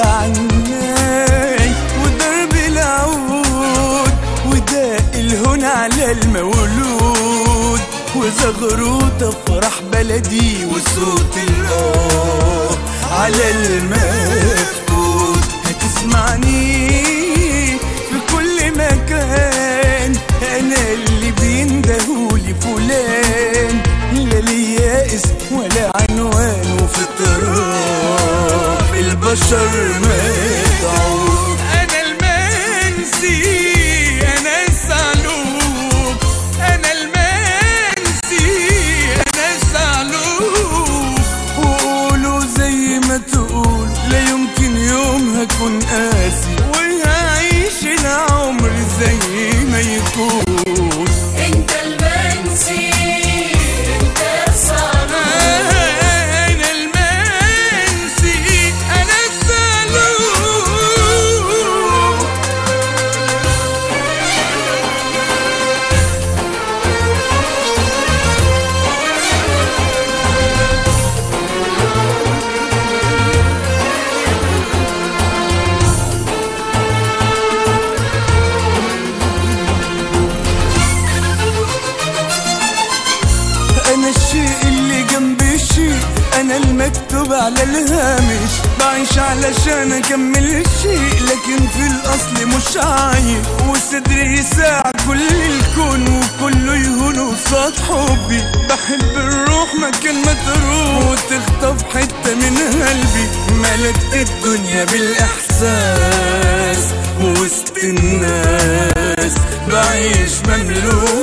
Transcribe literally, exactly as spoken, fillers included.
عني وضرب العود وداق الهون على المولود وزغروط افراح بلدي وصوت الآه على المفقود. هتسمعني في كل مكان انا اللي بيندهولي فلان، لا ليا اسم ولا عنوان وفي اطراف البشر مدعوك. انا المنسي انا الصعلوك، انا المنسي انا الصعلوك. وقولوا زي ما تقول لا يمكن يوم هكون قاسي وهعيش العمر زي ما يكون. انت المنسي انت الصعلوك، انا المنسي انا الصعلوك. أنا الشيء اللي جنب الشيء، أنا المكتوب على الهامش، بعيش علشان أكمل الشيء لكن في الأصل مش عايش، وصدري يساع كل الكون وكله يهون قصاد حبي. بحب الروح مكان ما تروح وتخطف حتة من قلبي، ملكت الدنيا بالإحساس ووسط الناس بعيش مملوك